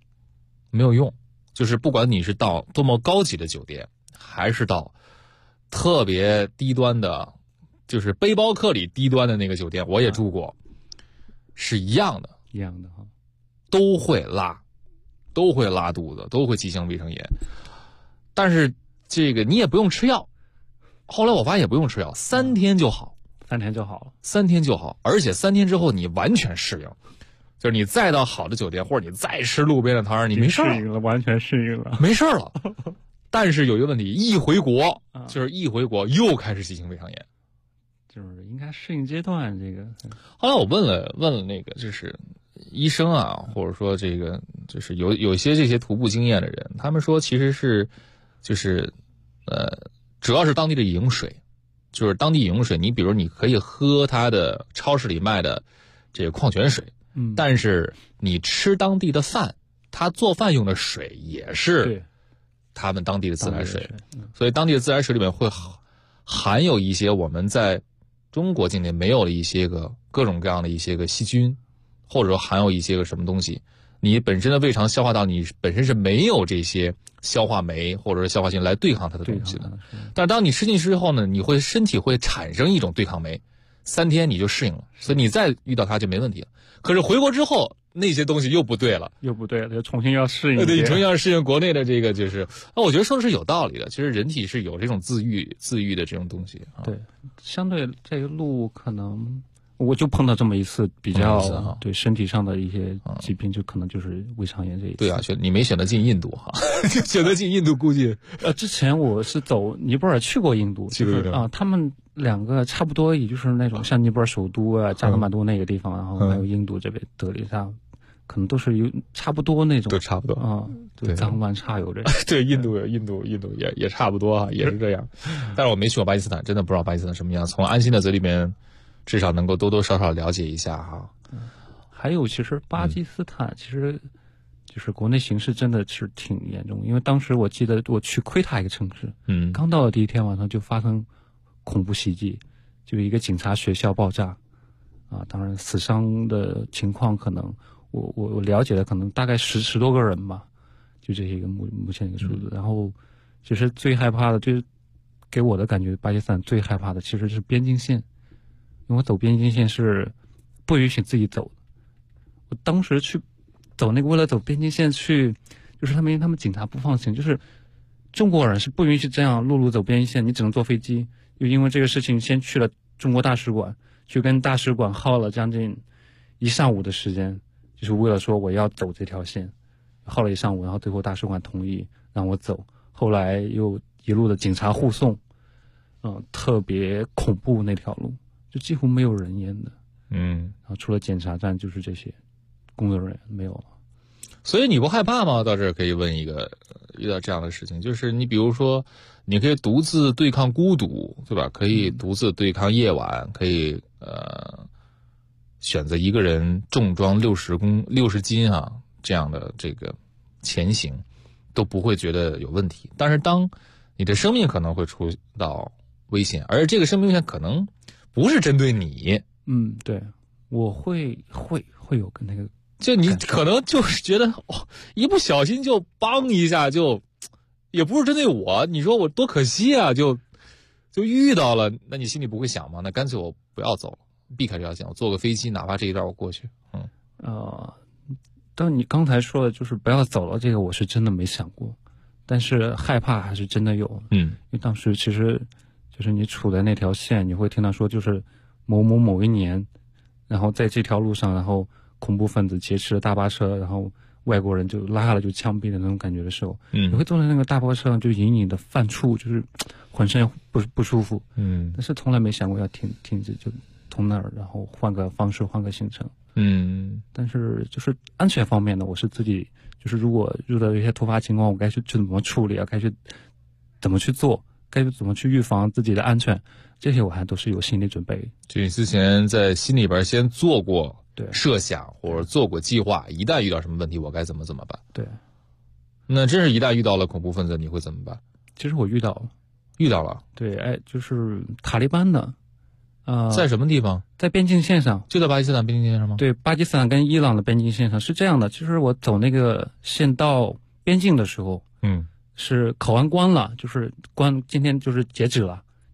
就是不管你是到多么高级的酒店，还是到特别低端的就是背包客里低端的那个酒店，我也住过，是一样的哈， 都会拉肚子，都会急性胃肠炎。但是这个你也不用吃药，后来我发现也不用吃药，3天就好 ，3天就好了 ，3天就好，而且3天之后你完全适应，就是你再到好的酒店，或者你再吃路边的摊儿，你没事了，完全适应了， 没事了。但是有一个问题，一回国又开始急性胃肠炎， 就是应该适应阶段。这个后来我问了那个就是医生啊，或者说这个就是有些这些徒步经验的人，他们说其实是就是主要是当地的饮水，就是当地饮水，你比如你可以喝它的超市里卖的这个矿泉水，但是你吃当地的饭，他做饭用的水也是他们当地的自来水，所以当地的自来水里面会含有一些我们在中国境内没有的一些个各种各样的一些个细菌，或者说含有一些个什么东西，你本身的胃肠消化道你本身是没有这些消化酶或者是消化性来对抗它的东西的，但是当你吃进去之后呢，你会身体会产生一种对抗酶，3天你就适应了，所以你再遇到它就没问题了。可是回国之后那些东西又不对了， 就重新要适应。 对，重新要适应国内的这个就是我觉得说的是有道理的。其实人体是有这种自愈的这种东西。 对，相对这个路可能我就碰到这么一次比较对身体上的一些疾病，就可能就是胃肠炎这一次。 对啊，你没选择进印度哈，选择进印度估计之前我是走尼泊尔去过印度，就是他们2个差不多，也就是那种像尼泊尔首都啊扎克曼多那个地方，然后还有印度这边德里萨，可能都是有差不多那种， 都差不多对，脏乱差有这。 对，印度也差不多也是这样。但是我没去过巴基斯坦，真的不知道巴基斯坦什么样。从安心的嘴里面，至少能够多多少少了解一下哈。 还有，其实巴基斯坦其实就是国内形势真的是挺严重，因为当时我记得我去奎塔一个城市，刚到的第一天晚上就发生恐怖袭击，就一个警察学校爆炸，当然死伤的情况可能我了解的可能大概十多个人吧，就这些一个目前一个数字。然后其实最害怕的就是给我的感觉，巴基斯坦最害怕的其实是边境线，因为我走边境线是不允许自己走的。我当时去走那个为了走边境线去，就是他们警察不放心，就是中国人是不允许这样陆路走边境线，你只能坐飞机。就因为这个事情先去了中国大使馆，去跟大使馆耗了将近1上午的时间，就是为了说我要走这条线，耗了1上午，然后最后大使馆同意让我走，后来又一路的警察护送，特别恐怖，那条路就几乎没有人烟的，然后除了检查站就是这些工作人员没有了。 所以你不害怕吗？到这儿可以问一个遇到这样的事情，就是你比如说你可以独自对抗孤独，对吧？可以独自对抗夜晚，可以选择一个人重装60斤这样的这个前行都不会觉得有问题。但是当你的生命可能会出到危险，而这个生命危险可能不是针对你， 对，我会有跟那个， 就你可能就是觉得一不小心就帮一下，就也不是针对我，你说我多可惜啊，就遇到了，那你心里不会想吗？那干脆我不要走了，避开这条线，我坐个飞机，哪怕这一段我过去。 但你刚才说的就是不要走了，这个我是真的没想过，但是害怕还是真的有。因为当时其实就是你处在那条线，你会听到说就是某一年，然后在这条路上，然后恐怖分子劫持了大巴车，然后外国人就拉了就枪毙的那种感觉的时候，你会坐在那个大巴车上就隐隐的犯怵，就是浑身不舒服，但是从来没想过要停止，就从那儿然后换个方式换个行程。但是就是安全方面呢，我是自己就是如果遇到一些突发情况，我该去怎么处理啊，该去怎么去做，该怎么去预防自己的安全，这些我还都是有心理准备。 就你之前在心里边先做过设想或者做过计划，一旦遇到什么问题我该怎么办。 对， 那真是一旦遇到了恐怖分子你会怎么办？ 其实我遇到了。对，就是塔利班的在什么地方？ 在边境线上。 就在巴基斯坦边境线上吗？ 对，巴基斯坦跟伊朗的边境线上是这样的，就是我走那个线到边境的时候，是口岸关了，就是今天就是截止了，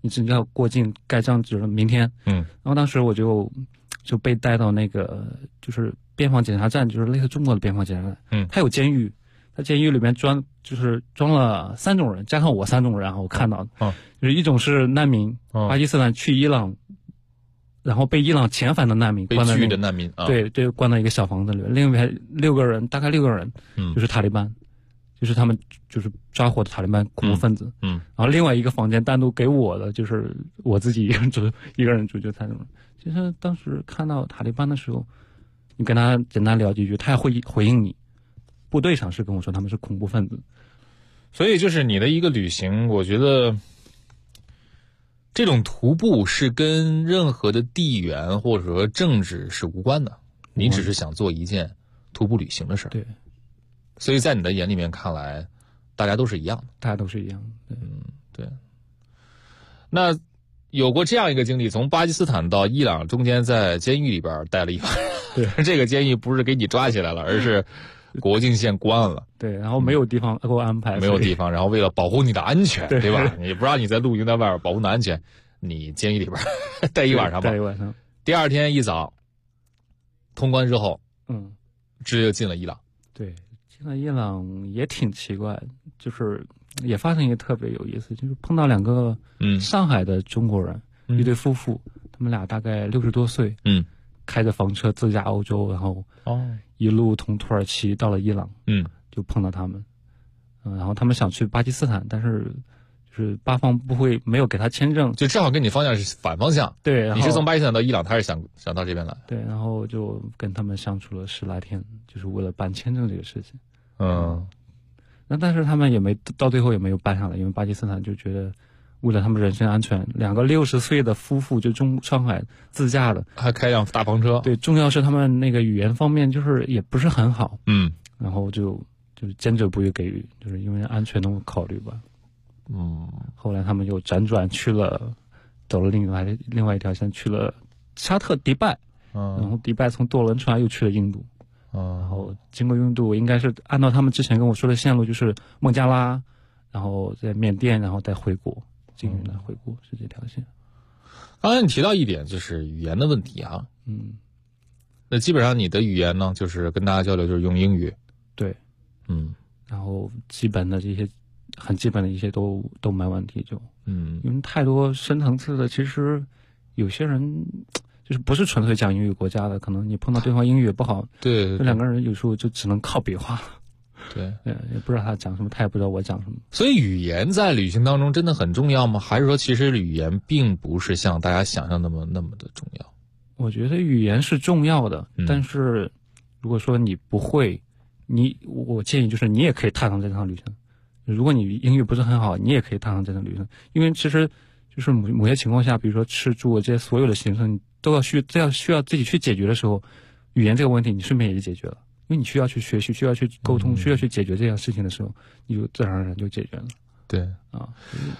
你只要过境盖章只是明天。然后当时我就被带到那个就是边防检查站，就是类似中国的边防检查站。它有监狱，它监狱里面装了3种人，加上我3种人，然后我看到的，就是一种是难民，巴基斯坦去伊朗。然后被伊朗遣返的难民， 被拒的难民， 对，关到一个小房子里面。另外大概6个人，就是塔利班，就是他们就是抓获的塔利班恐怖分子。然后另外一个房间单独给我的，就是我自己一个人住，就3种人。其实当时看到塔利班的时候，你跟他简单聊几句，他也会回应你。部队上是跟我说他们是恐怖分子， 所以就是你的一个旅行，我觉得。这种徒步是跟任何的地缘或者说政治是无关的，你只是想做一件徒步旅行的事儿。 对， 所以在你的眼里面看来，大家都是一样的。 大家都是一样的。 对。那有过这样一个经历，从巴基斯坦到伊朗中间在监狱里边待了一晚。 对， 这个监狱不是给你抓起来了，而是国境线关了。 对，然后没有地方给我安排， 没有地方，然后为了保护你的安全，对吧？你不让你在露营在外边保护你的安全，你监狱里边待一晚上吧。 待一晚上。 第二天一早通关之后，直接就进了伊朗。 对，进了伊朗也挺奇怪，就是也发生一个特别有意思，就是碰到2个上海的中国人，一对夫妇，他们俩大概60多岁，开着房车自驾欧洲，然后一路从土耳其到了伊朗，就碰到他们，然后他们想去巴基斯坦，但是就是巴方没有给他签证， 就正好跟你方向是反方向。 对， 你是从巴基斯坦到伊朗，他是想到这边来。 对，然后就跟他们相处了10来天，就是为了办签证这个事情。那但是他们也到最后也没有办下来，因为巴基斯坦就觉得为了他们人身安全，2个60岁的夫妇就上海自驾的， 还开辆大房车。 对，重要是他们那个语言方面就是也不是很好。然后就是坚决不予给予，就是因为安全的考虑吧。后来他们又辗转走了另外一条线，去了沙特迪拜，然后迪拜从多伦川又去了印度，然后经过印度应该是按照他们之前跟我说的线路，就是孟加拉，然后在缅甸，然后再回国，进云南回国是这条线。 刚才你提到一点就是语言的问题啊，那基本上你的语言呢，就是跟大家交流就是用英语。 对，然后很基本的一些都没问题，因为太多深层次的，其实有些人就是不是纯粹讲英语国家的，可能你碰到对方英语也不好， 对， 这2个人有时候就只能靠比划。 对， 也不知道他讲什么，他也不知道我讲什么。 所以语言在旅行当中真的很重要吗？还是说其实语言并不是像大家想象那么的重要？ 我觉得语言是重要的，但是如果说你不会，我建议就是你也可以踏上这趟旅程。如果你英语不是很好，你也可以踏上这趟旅程，因为其实就是某些情况下，比如说吃住这些所有的行程，你都要需要自己去解决的时候，语言这个问题你顺便也就解决了。因为你需要去学习，需要去沟通，需要去解决这样事情的时候，你就自然而然就解决了。 对啊，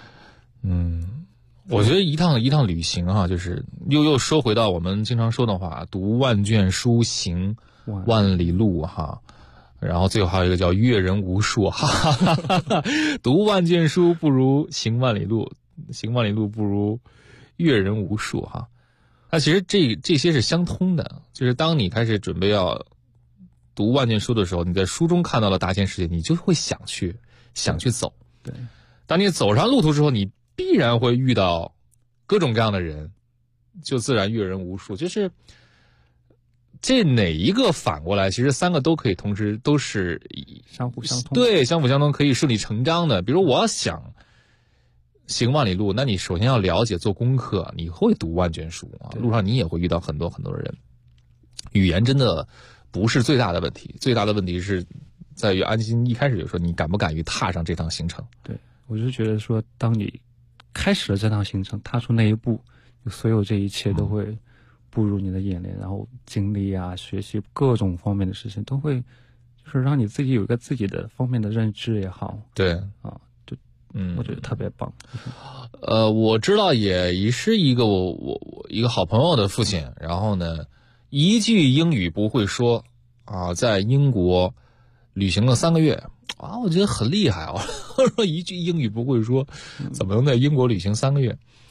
我觉得一趟旅行啊，就是又说回到我们经常说的话，读万卷书，行万里路哈。然后最后还有一个叫阅人无数，哈哈哈哈，读万卷书不如行万里路，行万里路不如阅人无数哈。那其实这些是相通的，就是当你开始准备要读万卷书的时候，你在书中看到了大千世界，你就会想去走。 对， 当你走上路途之后，你必然会遇到各种各样的人，就自然阅人无数。就是这哪一个反过来，其实3个都可以同时都是相辅相通。 对，相辅相通，可以顺理成章的。比如我要想行万里路，那你首先要了解做功课，你会读万卷书啊，路上你也会遇到很多很多的人。语言真的不是最大的问题，最大的问题是在于安心一开始就说你敢不敢于踏上这趟行程。 对，我就觉得说当你开始了这趟行程，踏出那一步，所有这一切都会步入你的眼帘，然后经历啊学习各种方面的事情都会就是让你自己有一个自己的方面的认知也好。 对啊，就我觉得特别棒。 我知道也是一个我一个好朋友的父亲，然后呢一句英语不会说啊，在英国旅行了3个月啊，我觉得很厉害啊！我说一句英语不会说，怎么能在英国旅行3个月？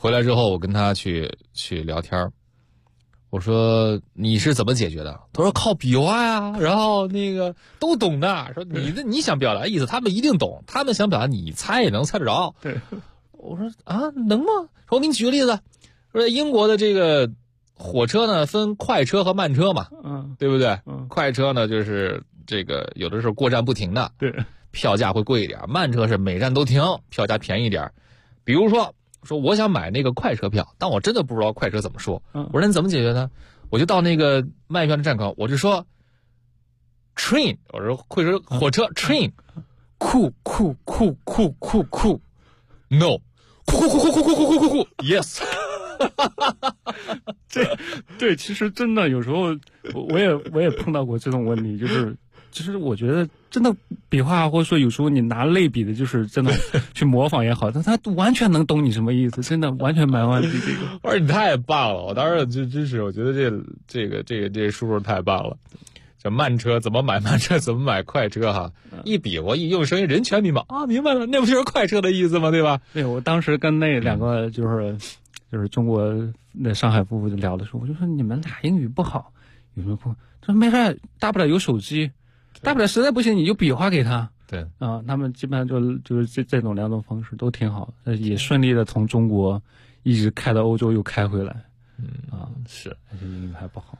回来之后我跟他去聊天，我说你是怎么解决的？他说靠比划呀，然后那个都懂的，说你想表达意思，他们一定懂，他们想表达你猜也能猜得着。 对， 我说啊，能吗？说我给你举个例子，说英国的这个火车呢分快车和慢车嘛，对不对？快车呢就是这个有的时候过站不停的， 对， 票价会贵一点；慢车是每站都停，票价便宜一点。比如说我想买那个快车票，但我真的不知道快车怎么说。我说你怎么解决呢？我就到那个卖票的站口，我就说 train， 我说火车 train， 酷 no， 酷 yes。 对，其实真的有时候我也碰到过这种问题，就是我觉得真的笔画，或者说有时候你拿类比的，就是真的去模仿也好，但他完全能懂你什么意思，真的完全没问题。这个， 我说你太棒了，我当时真是，我觉得这叔叔太棒了。这慢车怎么买慢车，怎么买快车哈？一比划一用声音，人全明白啊，明白了，那不就是快车的意思吗？对吧？ 对，我当时跟那两个就是中国那上海夫妇聊的时候，我就说你们俩英语不好，有什么不好？他说没事，大不了有手机。大不了实在不行你就比划给他。 对啊，他们基本上就是这种两种方式都挺好，也顺利的从中国一直开到欧洲又开回来。 是， 而且英语还不好。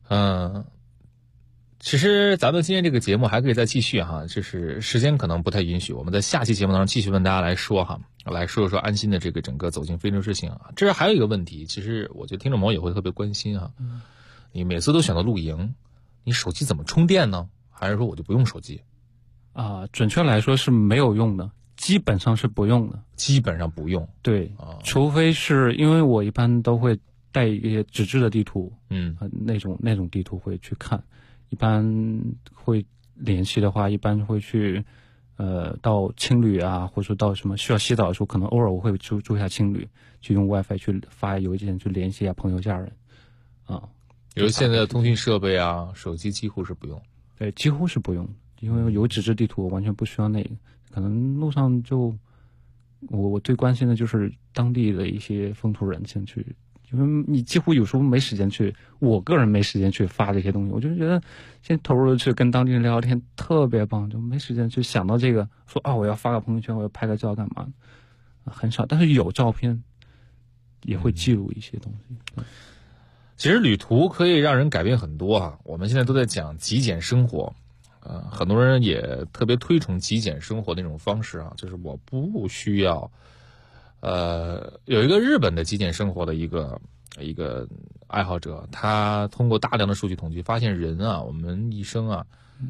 其实咱们今天这个节目还可以再继续哈，就是时间可能不太允许，我们在下期节目当中继续跟大家来说哈，来说安心的这个整个走进非洲之行啊。这还有一个问题，其实我觉得听众朋友也会特别关心哈，你每次都选择露营，你手机怎么充电呢？还是说我就不用手机？ 准确来说是没有用的，基本上是不用的。 基本上不用。 对，除非是因为我一般都会带一些纸质的地图，那种地图会去看。一般会联系的话，一般会去到青旅啊，或者说到什么需要洗澡的时候，可能偶尔我会住一下青旅，去用 WiFi 去发邮件去联系一下朋友家人。 比如现在的通讯设备啊，手机几乎是不用。 对，几乎是不用，因为有纸质地图，我完全不需要那个。可能路上我最关心的就是当地的一些风土人情去，因为你几乎有时候没时间去，我个人没时间去发这些东西，我就觉得先投入去跟当地人聊天特别棒，就没时间去想到这个，说我要发个朋友圈，我要拍个照干嘛，很少。但是有照片，也会记录一些东西。 其实旅途可以让人改变很多啊！我们现在都在讲极简生活，很多人也特别推崇极简生活那种方式啊，就是我不需要，有一个日本的极简生活的一个爱好者，他通过大量的数据统计发现，人啊，我们一生啊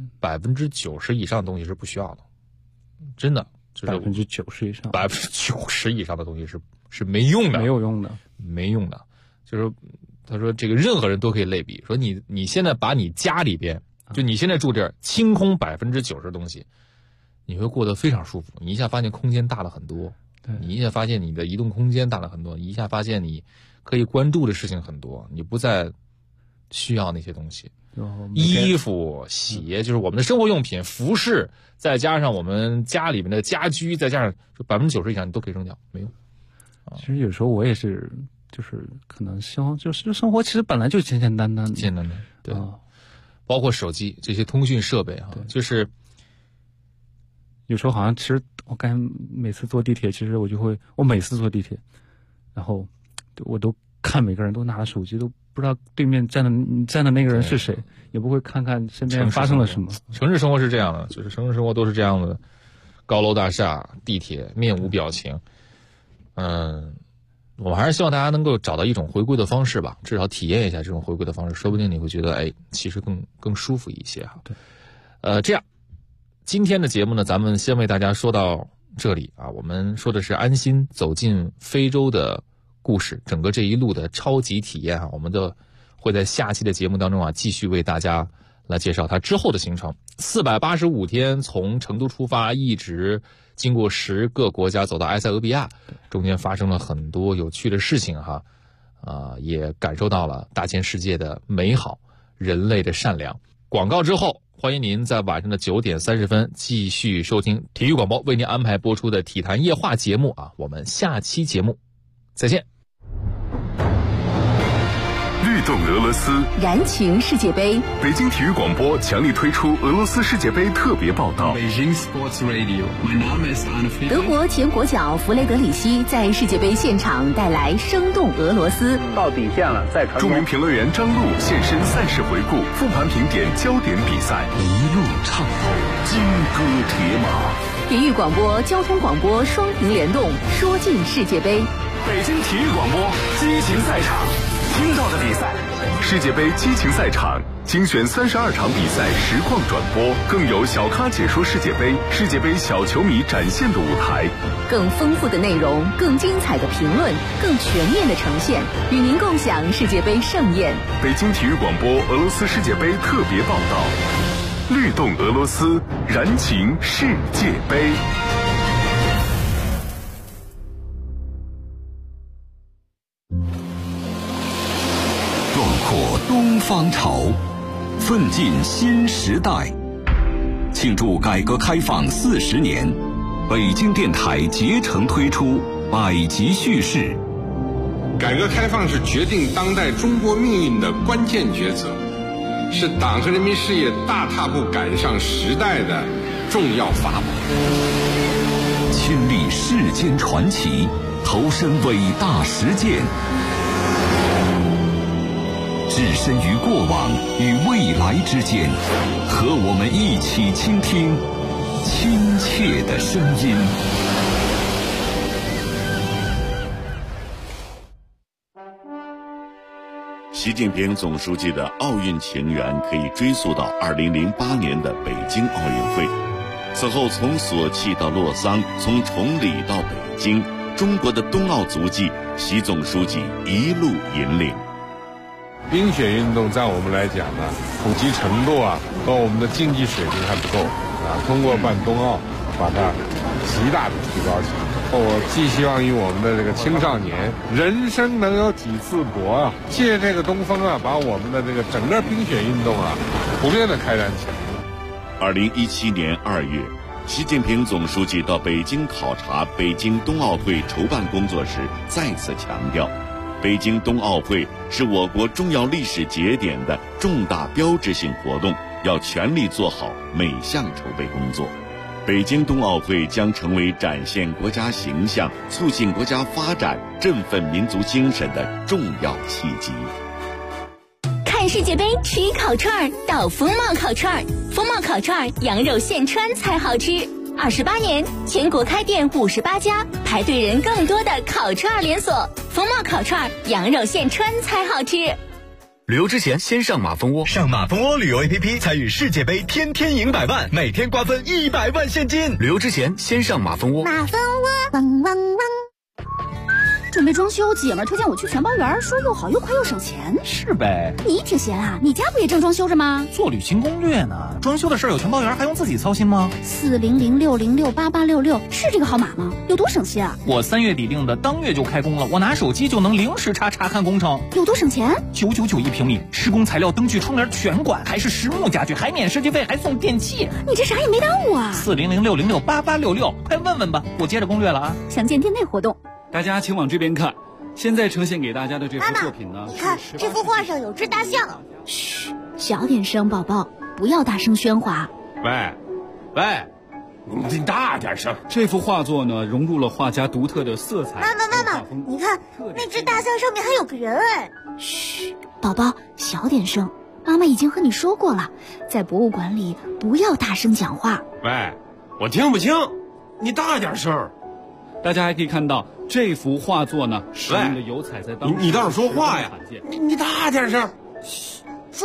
，90%以上的东西是不需要的，真的，就是 90%以上 ，90%以上的东西是没用的， 没有用的， 没用的，就是。他说这个任何人都可以类比，说你现在把你家里边，就你现在住这儿，清空90%的东西，你会过得非常舒服。你一下发现空间大了很多，你一下发现你的移动空间大了很多，你一下发现你可以关注的事情很多，你不再需要那些东西。衣服、鞋，就是我们的生活用品、服饰，再加上我们家里面的家居，再加上90%以上你都可以扔掉，没用。 其实有时候我也是。就是可能希望，就是生活其实本来就简简单单的， 简单的，对，包括手机这些通讯设备啊，就是有时候好像其实我感觉每次坐地铁，其实我每次坐地铁，然后我都看每个人都拿着手机，都不知道对面站的那个人是谁，也不会看看身边发生了什么。 城市生活是这样的，就是城市生活都是这样的，高楼大厦、地铁面无表情，我们还是希望大家能够找到一种回归的方式吧，至少体验一下这种回归的方式，说不定你会觉得，其实更舒服一些哈。 对， 这样，今天的节目呢，咱们先为大家说到这里啊。我们说的是安心走进非洲的故事，整个这一路的超级体验啊，我们的会在下期的节目当中啊，继续为大家来介绍它之后的行程。485天从成都出发，一直经过10个国家走到埃塞俄比亚，中间发生了很多有趣的事情哈，也感受到了大千世界的美好，人类的善良。广告之后，欢迎您在晚上的9点30分继续收听体育广播为您安排播出的体坛夜话节目啊，我们下期节目再见。 律动俄罗斯， 燃情世界杯。 北京体育广播强力推出俄罗斯世界杯特别报道。 德国前国脚弗雷德里希在世界杯现场带来生动俄罗斯。 到底线了，再传。 著名评论员张璐现身赛事回顾，复盘评点焦点比赛， 一路畅跑，金戈铁马。 体育广播、交通广播双屏联动，说尽世界杯。 北京体育广播激情赛场，听到的比赛，世界杯激情赛场精选32场比赛实况转播，更有小咖解说世界杯，世界杯小球迷展现的舞台， 更丰富的内容，更精彩的评论，更全面的呈现，与您共享世界杯盛宴。 北京体育广播俄罗斯世界杯特别报道，律动俄罗斯，燃情世界杯。 壮阔东方潮，奋进新时代。庆祝改革开放40年，北京电台竭诚推出百集叙事。 改革开放是决定当代中国命运的关键抉择，是党和人民事业大踏步赶上时代的重要法宝。 亲历世间传奇，投身伟大实践，置身于过往与未来之间，和我们一起倾听亲切的声音。 习近平总书记的奥运情缘可以追溯到2008年的北京奥运会。此后从索契到洛桑，从崇礼到北京，中国的冬奥足迹，习总书记一路引领。 冰雪运动在我们来讲呢，普及程度和我们的竞技水平还不够通过办冬奥，把它极大的提高起来。我寄希望于我们的这个青少年，人生能有几次搏借这个东风把我们的这个整个冰雪运动普遍的开展起来。 2017年2月，习近平总书记到北京考察北京冬奥会筹办工作时，再次强调，北京冬奥会是我国重要历史节点的重大标志性活动，要全力做好每项筹备工作。北京冬奥会将成为展现国家形象、促进国家发展、振奋民族精神的重要契机。 看世界杯吃烤串到风貌烤串，风貌烤串羊肉现穿才好吃。28年，全国开店58家，排队人更多的烤串连锁。风貌烤串羊肉现穿才好吃。 旅游之前先上马蜂窝，上马蜂窝旅游 APP 参与世界杯，天天赢100万，每天瓜分100万现金。旅游之前先上马蜂窝。 马蜂窝，汪汪汪。准备装修，姐们推荐我去全包园，说又好又快又省钱。 是呗。 你挺闲啊？你家不也正装修着吗？ 做旅行攻略呢。装修的事有全包园，还用自己操心吗 ？4006068866是这个号码吗？有多省心啊？ 我3月底订的，当月就开工了。我拿手机就能零时差查看工程。 有多省钱 ？999一平米，施工材料、灯具、窗帘全管，还是实木家具，还免设计费，还送电器。 你这啥也没耽误啊 ！4006068866，快问问吧。我接着攻略了啊。 详见店内活动。 大家请往这边看，现在呈现给大家的这幅作品呢， 你看这幅画上有只大象。嘘，小点声，宝宝，不要大声喧哗。 喂，你大点声。 这幅画作呢，融入了画家独特的色彩。 妈妈，你看那只大象上面还有个人哎。嘘，宝宝，小点声。妈妈已经和你说过了，在博物馆里不要大声讲话。 喂，我听不清，你大点声。 大家还可以看到这幅画作呢，使用的油彩在当时你倒是说话呀！你大点声。 嘘。